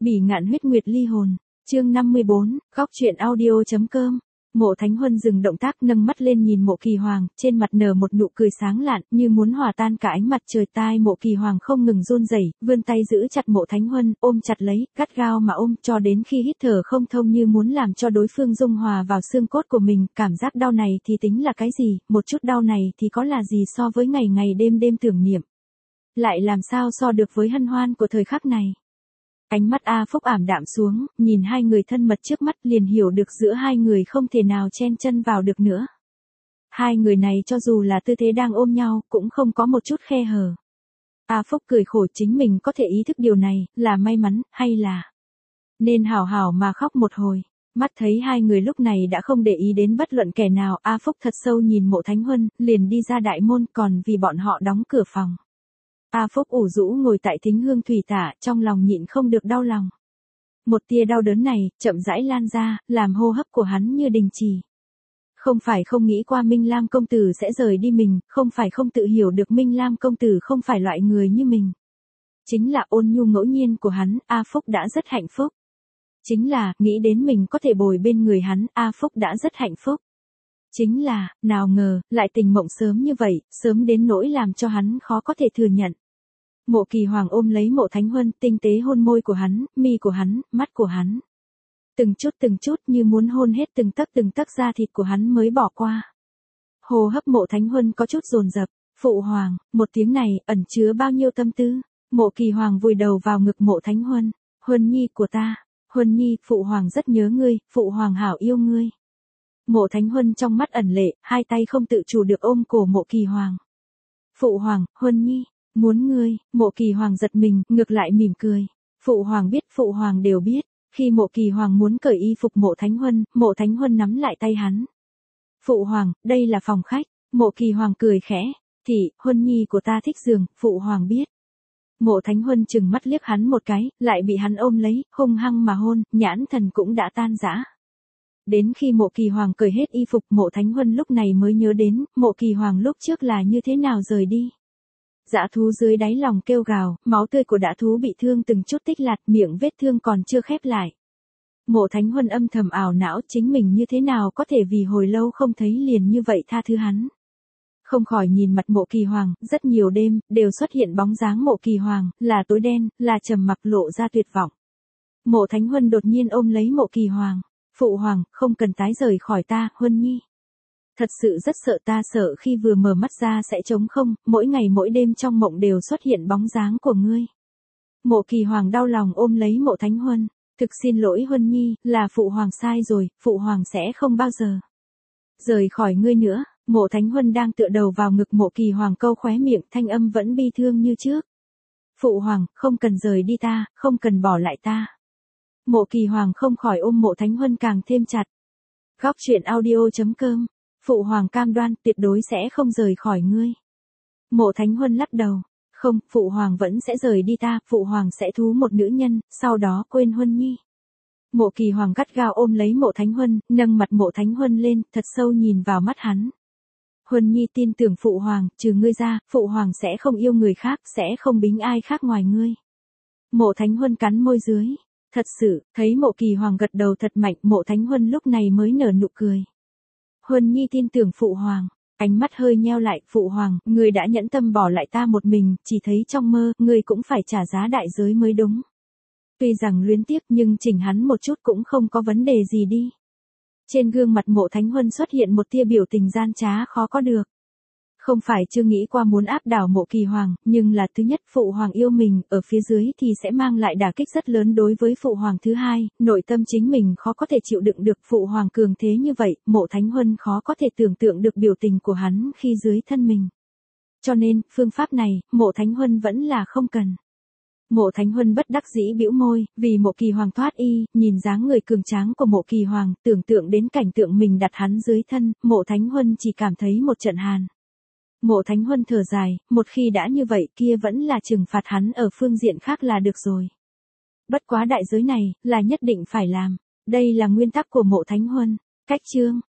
Bỉ ngạn huyết nguyệt ly hồn. Chương 54, góc truyện audio.com. Mộ Thánh Huân dừng động tác, nâng mắt lên nhìn Mộ Kỳ Hoàng, trên mặt nở một nụ cười sáng lạn, như muốn hòa tan cả ánh mặt trời. Tai Mộ Kỳ Hoàng không ngừng run rẩy, vươn tay giữ chặt Mộ Thánh Huân, ôm chặt lấy, gắt gao mà ôm, cho đến khi hít thở không thông, như muốn làm cho đối phương dung hòa vào xương cốt của mình. Cảm giác đau này thì tính là cái gì, một chút đau này thì có là gì so với ngày ngày đêm đêm tưởng niệm. Lại làm sao so được với hân hoan của thời khắc này. Ánh mắt A Phúc ảm đạm xuống, nhìn hai người thân mật trước mắt, liền hiểu được giữa hai người không thể nào chen chân vào được nữa. Hai người này cho dù là tư thế đang ôm nhau, cũng không có một chút khe hở. A Phúc cười khổ, chính mình có thể ý thức điều này, là may mắn, hay là nên hảo hảo mà khóc một hồi. Mắt thấy hai người lúc này đã không để ý đến bất luận kẻ nào, A Phúc thật sâu nhìn Mộ Thánh Huân, liền đi ra đại môn, còn vì bọn họ đóng cửa phòng. A Phúc ủ rũ ngồi tại thính hương thủy tạ, trong lòng nhịn không được đau lòng. Một tia đau đớn này, chậm rãi lan ra, làm hô hấp của hắn như đình trì. Không phải không nghĩ qua Minh Lam công tử sẽ rời đi mình, không phải không tự hiểu được Minh Lam công tử không phải loại người như mình. Chính là ôn nhu ngẫu nhiên của hắn, A Phúc đã rất hạnh phúc. Chính là, nghĩ đến mình có thể bồi bên người hắn, A Phúc đã rất hạnh phúc. Chính là, nào ngờ, lại tình mộng sớm như vậy, sớm đến nỗi làm cho hắn khó có thể thừa nhận. Mộ Kỳ Hoàng ôm lấy Mộ Thánh Huân, tinh tế hôn môi của hắn, mi của hắn, mắt của hắn. Từng chút như muốn hôn hết từng tấc da thịt của hắn mới bỏ qua. Hô hấp Mộ Thánh Huân có chút dồn dập. Phụ hoàng, một tiếng này ẩn chứa bao nhiêu tâm tư. Mộ Kỳ Hoàng vùi đầu vào ngực Mộ Thánh Huân. Huân nhi của ta, Huân nhi, phụ hoàng rất nhớ ngươi, phụ hoàng hảo yêu ngươi. Mộ Thánh Huân trong mắt ẩn lệ, hai tay không tự chủ được ôm cổ Mộ Kỳ Hoàng. Phụ hoàng, Huân nhi. Muốn ngươi. Mộ Kỳ Hoàng giật mình, ngược lại mỉm cười. Phụ hoàng biết, phụ hoàng đều biết. Khi Mộ Kỳ Hoàng muốn cởi y phục Mộ Thánh Huân nắm lại tay hắn. Phụ hoàng, đây là phòng khách. Mộ Kỳ Hoàng cười khẽ. Thì, Huân nhi của ta thích giường, phụ hoàng biết. Mộ Thánh Huân chừng mắt liếc hắn một cái, lại bị hắn ôm lấy, hung hăng mà hôn, nhãn thần cũng đã tan rã. Đến khi Mộ Kỳ Hoàng cởi hết y phục, Mộ Thánh Huân lúc này mới nhớ đến, Mộ Kỳ Hoàng lúc trước là như thế nào rời đi. Dã thú dưới đáy lòng kêu gào, máu tươi của dã thú bị thương từng chút tích lạt, miệng vết thương còn chưa khép lại. Mộ Thánh Huân âm thầm ảo não, chính mình như thế nào có thể vì hồi lâu không thấy liền như vậy tha thứ hắn. Không khỏi nhìn mặt Mộ Kỳ Hoàng, rất nhiều đêm, đều xuất hiện bóng dáng Mộ Kỳ Hoàng, là tối đen, là trầm mặc, lộ ra tuyệt vọng. Mộ Thánh Huân đột nhiên ôm lấy Mộ Kỳ Hoàng. Phụ hoàng, không cần tái rời khỏi ta, Huân nhi. Thật sự rất sợ, ta sợ khi vừa mở mắt ra sẽ trống không, mỗi ngày mỗi đêm trong mộng đều xuất hiện bóng dáng của ngươi. Mộ Kỳ Hoàng đau lòng ôm lấy Mộ Thánh Huân. Thực xin lỗi Huân nhi, là phụ hoàng sai rồi, phụ hoàng sẽ không bao giờ rời khỏi ngươi nữa. Mộ Thánh Huân đang tựa đầu vào ngực Mộ Kỳ Hoàng, câu khóe miệng, thanh âm vẫn bi thương như trước. Phụ hoàng, không cần rời đi ta, không cần bỏ lại ta. Mộ Kỳ Hoàng không khỏi ôm Mộ Thánh Huân càng thêm chặt. Góc truyện audio.com. Phụ hoàng cam đoan, tuyệt đối sẽ không rời khỏi ngươi. Mộ Thánh Huân lắc đầu. Không, phụ hoàng vẫn sẽ rời đi ta, phụ hoàng sẽ thú một nữ nhân, sau đó quên Huân nhi. Mộ Kỳ Hoàng gắt gao ôm lấy Mộ Thánh Huân, nâng mặt Mộ Thánh Huân lên, thật sâu nhìn vào mắt hắn. Huân nhi tin tưởng phụ hoàng, trừ ngươi ra, phụ hoàng sẽ không yêu người khác, sẽ không bính ai khác ngoài ngươi. Mộ Thánh Huân cắn môi dưới. Thật sự, thấy Mộ Kỳ Hoàng gật đầu thật mạnh, Mộ Thánh Huân lúc này mới nở nụ cười. Huân nhi tin tưởng phụ hoàng. Ánh mắt hơi nheo lại, phụ hoàng, người đã nhẫn tâm bỏ lại ta một mình, chỉ thấy trong mơ, người cũng phải trả giá đại giới mới đúng. Tuy rằng luyến tiếc nhưng chỉnh hắn một chút cũng không có vấn đề gì đi. Trên gương mặt Mộ Thánh Huân xuất hiện một tia biểu tình gian trá khó có được. Không phải chưa nghĩ qua muốn áp đảo Mộ Kỳ Hoàng, nhưng là thứ nhất, phụ hoàng yêu mình, ở phía dưới thì sẽ mang lại đả kích rất lớn đối với phụ hoàng. Thứ hai, nội tâm chính mình khó có thể chịu đựng được phụ hoàng cường thế như vậy, Mộ Thánh Huân khó có thể tưởng tượng được biểu tình của hắn khi dưới thân mình. Cho nên, phương pháp này, Mộ Thánh Huân vẫn là không cần. Mộ Thánh Huân bất đắc dĩ bĩu môi, vì Mộ Kỳ Hoàng thoát y, nhìn dáng người cường tráng của Mộ Kỳ Hoàng, tưởng tượng đến cảnh tượng mình đặt hắn dưới thân, Mộ Thánh Huân chỉ cảm thấy một trận hàn. Mộ Thánh Huân thở dài, một khi đã như vậy kia vẫn là trừng phạt hắn ở phương diện khác là được rồi. Bất quá đại giới này, là nhất định phải làm. Đây là nguyên tắc của Mộ Thánh Huân. Cách chương.